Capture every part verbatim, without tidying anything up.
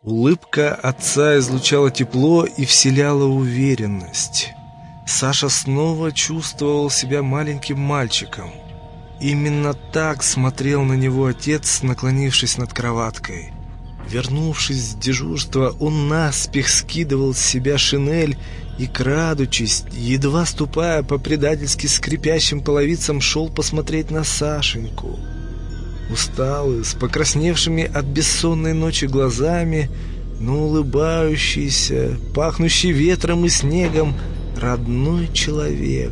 Улыбка отца излучала тепло и вселяла уверенность. Саша снова чувствовал себя маленьким мальчиком. Именно так смотрел на него отец, наклонившись над кроваткой. Вернувшись с дежурства, он наспех скидывал с себя шинель и, крадучись, едва ступая по предательски скрипящим половицам, шел посмотреть на Сашеньку. Усталый, с покрасневшими от бессонной ночи глазами, но улыбающийся, пахнущий ветром и снегом, родной человек.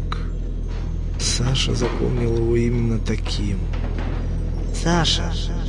Саша запомнил его именно таким. «Саша,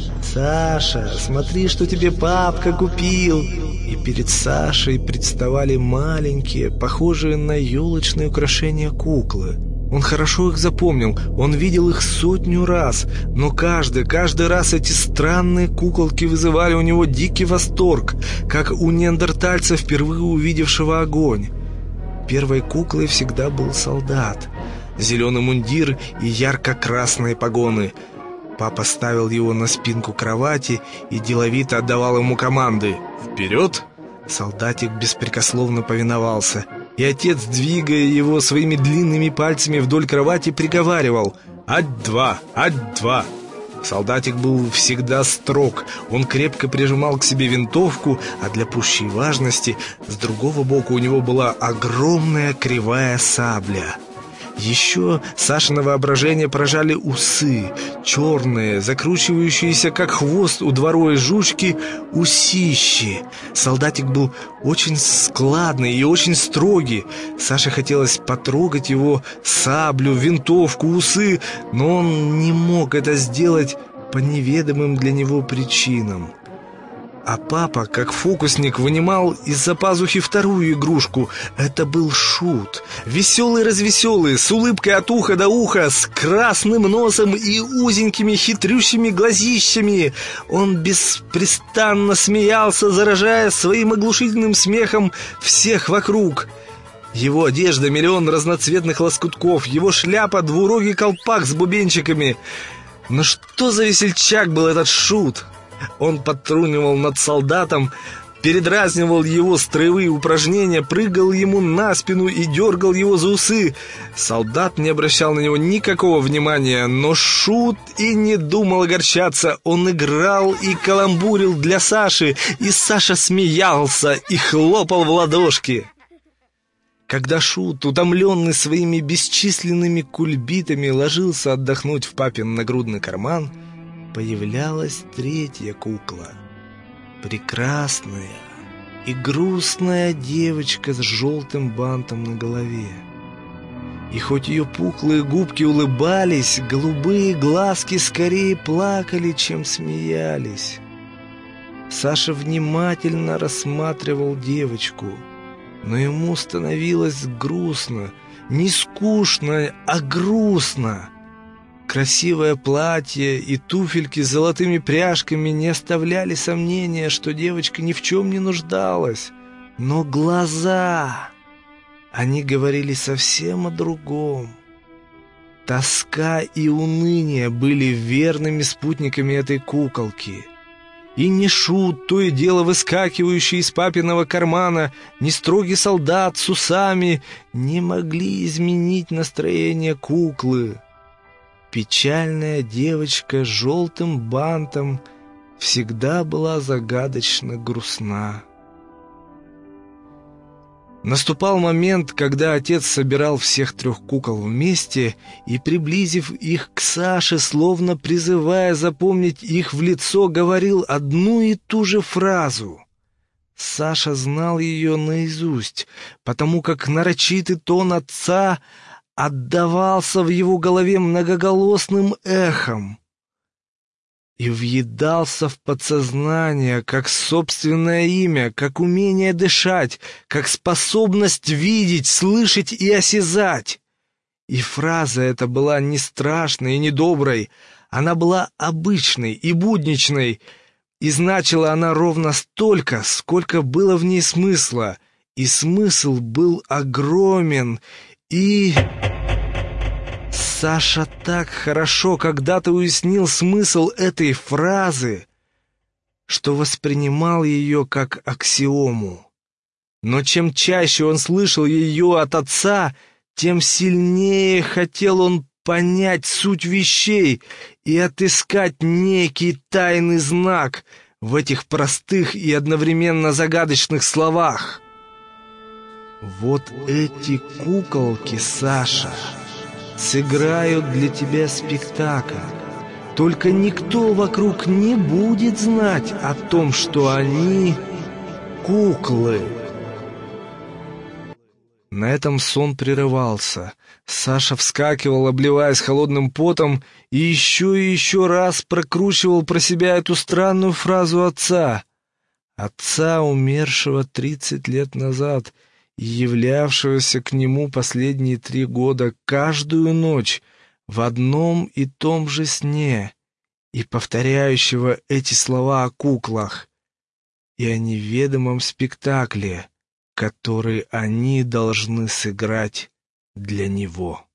Саша, смотри, что тебе папка купил!» И перед Сашей представали маленькие, похожие на елочные украшения куклы. Он хорошо их запомнил, он видел их сотню раз, но каждый, каждый раз эти странные куколки вызывали у него дикий восторг, как у неандертальца, впервые увидевшего огонь. Первой куклой всегда был солдат. Зеленый мундир и ярко-красные погоны. Папа ставил его на спинку кровати и деловито отдавал ему команды. «Вперед!» Солдатик беспрекословно повиновался, и отец, двигая его своими длинными пальцами вдоль кровати, приговаривал: «Ать-два! Ать-два!» Солдатик был всегда строг. Он крепко прижимал к себе винтовку, а для пущей важности с другого бока у него была огромная кривая сабля. Еще Сашино воображение поражали усы, черные, закручивающиеся как хвост у дворовой жучки усищи. Солдатик был очень складный и очень строгий. Саше хотелось потрогать его саблю, винтовку, усы, но он не мог это сделать по неведомым для него причинам. А папа, как фокусник, вынимал из-за пазухи вторую игрушку. Это был шут. Веселый-развеселый, с улыбкой от уха до уха, с красным носом и узенькими хитрющими глазищами. Он беспрестанно смеялся, заражая своим оглушительным смехом всех вокруг. Его одежда — миллион разноцветных лоскутков, его шляпа — двурогий колпак с бубенчиками. Но что за весельчак был этот шут! Он подтрунивал над солдатом, передразнивал его строевые упражнения, прыгал ему на спину и дергал его за усы. Солдат не обращал на него никакого внимания, но шут и не думал огорчаться. Он играл и каламбурил для Саши, и Саша смеялся и хлопал в ладошки. Когда шут, утомленный своими бесчисленными кульбитами, ложился отдохнуть в папин нагрудный карман, появлялась третья кукла. Прекрасная и грустная девочка с желтым бантом на голове. И хоть ее пухлые губки улыбались, голубые глазки скорее плакали, чем смеялись. Саша внимательно рассматривал девочку, но ему становилось грустно, не скучно, а грустно. Красивое платье и туфельки с золотыми пряжками не оставляли сомнения, что девочка ни в чем не нуждалась. Но глаза... они говорили совсем о другом. Тоска и уныние были верными спутниками этой куколки. И ни шут, то и дело выскакивающий из папиного кармана, ни строгий солдат с усами не могли изменить настроение куклы. Печальная девочка с желтым бантом всегда была загадочно грустна. Наступал момент, когда отец собирал всех трех кукол вместе и, приблизив их к Саше, словно призывая запомнить их в лицо, говорил одну и ту же фразу. Саша знал ее наизусть, потому как нарочитый тон отца отдавался в его голове многоголосным эхом и въедался в подсознание, как собственное имя, как умение дышать, как способность видеть, слышать и осязать. И фраза эта была не страшной и не доброй, она была обычной и будничной, и значила она ровно столько, сколько было в ней смысла, и смысл был огромен. И Саша так хорошо когда-то уяснил смысл этой фразы, что воспринимал ее как аксиому. Но чем чаще он слышал ее от отца, тем сильнее хотел он понять суть вещей и отыскать некий тайный знак в этих простых и одновременно загадочных словах. «Вот эти куколки, Саша, сыграют для тебя спектакль. Только никто вокруг не будет знать о том, что они куклы». На этом сон прерывался. Саша вскакивал, обливаясь холодным потом, и еще и еще раз прокручивал про себя эту странную фразу отца. Отца, умершего тридцать лет назад и являвшегося к нему последние три года каждую ночь в одном и том же сне, и повторяющего эти слова о куклах и о неведомом спектакле, который они должны сыграть для него.